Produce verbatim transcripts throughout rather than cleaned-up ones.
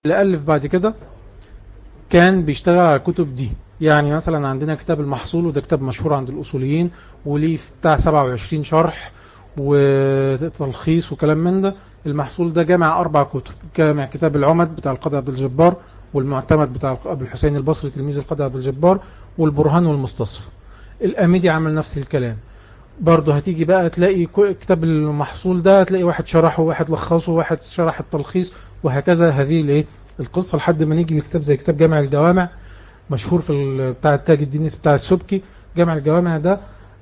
اللي ألف بعد كده كان بيشتغل على الكتب دي. يعني مثلا عندنا كتاب المحصول، وده كتاب مشهور عند الأصوليين وليه بتاع سبعة وعشرين شرح وتلخيص وكلام من ده. المحصول ده جامع أربع كتب، جامع كتاب العمد بتاع القاضي عبد الجبار، والمعتمد بتاع أبو الحسين البصري تلميذ القاضي عبد الجبار، والبرهان والمستصفى. الأميدي عمل نفس الكلام برضه. هتيجي بقى تلاقي كتاب المحصول ده تلاقي واحد شرحه، واحد لخصه، واحد شرح التلخيص، وهكذا هذه الايه القصة، لحد ما نيجي لكتاب زي كتاب جامع الجوامع مشهور في بتاع التاج الدين بتاع السبكي. جامع الجوامع ده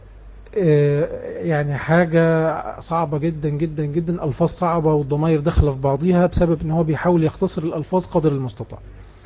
يعني حاجة صعبة جدا جدا جدا، ألفاظ صعبة والضمائر داخله في بعضيها، بسبب ان هو بيحاول يختصر الألفاظ قدر المستطاع.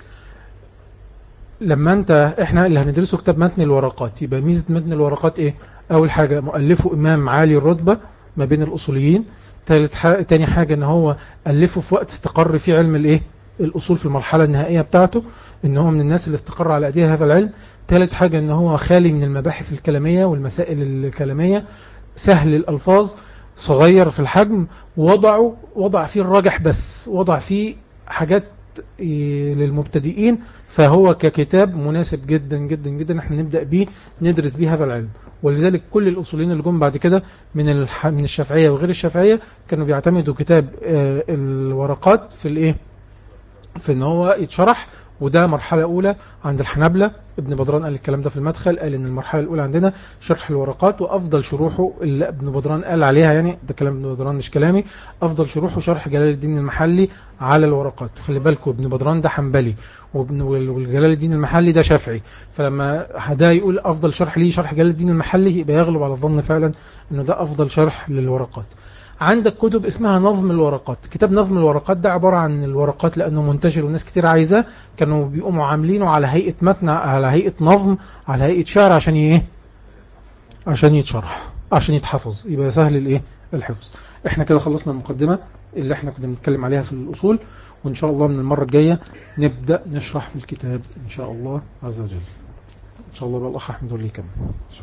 لما انت احنا اللي هندرسه كتاب متن الورقات، يبقى ميزة متن الورقات ايه؟ اول حاجة مؤلفه امام عالي الرتبة ما بين الاصوليين. ثالث حاجة تاني حاجة ان هو الفه في وقت استقر في علم الايه الاصول في المرحلة النهائية بتاعته، ان هو من الناس اللي استقر على ايديها هذا العلم. ثالث حاجة ان هو خالي من المباحث الكلامية والمسائل الكلامية، سهل الالفاظ، صغير في الحجم، وضعه وضع فيه الراجح بس، وضع فيه حاجات للمبتدئين. فهو ككتاب مناسب جدا جدا جدا احنا نبدأ بيه ندرس بيه هذا العلم. ولذلك كل الأصوليين اللي جم بعد كده من الح... من الشافعية وغير الشافعية كانوا بيعتمدوا كتاب آه الورقات في الايه في ان هو يتشرح. وده مرحلة أولى عند الحنابلة. ابن بدران قال الكلام ده في المدخل، قال ان المرحلة الأولى عندنا شرح الورقات، وأفضل شروحه اللي ابن بدران قال عليها، يعني ده كلام ابن بدران مش كلامي، أفضل شروحه شرح جلال الدين المحلي على الورقات. خلي بالكم ابن بدران ده حنبلي، وابن والجلال الدين المحلي ده شافعي، فلما ده يقول أفضل شرح ليه شرح جلال الدين المحلي يبقى يغلب على الظن فعلا انه ده أفضل شرح للورقات. عندك كتب اسمها نظم الورقات. كتاب نظم الورقات ده عبارة عن الورقات لأنه منتشر وناس كتير عايزاه، كانوا بيقوموا عاملينه على هيئة متن، على هيئة نظم، على هيئة شعر، عشان ايه عشان يتشرح، عشان يتحفظ، يبقى سهل الايه الحفظ. احنا كده خلصنا المقدمة اللي احنا كنا بنتكلم عليها في الأصول، وإن شاء الله من المرة الجاية نبدأ نشرح في الكتاب إن شاء الله عز وجل. إن شاء الله بقى الأخ أحمد اللي يكمل.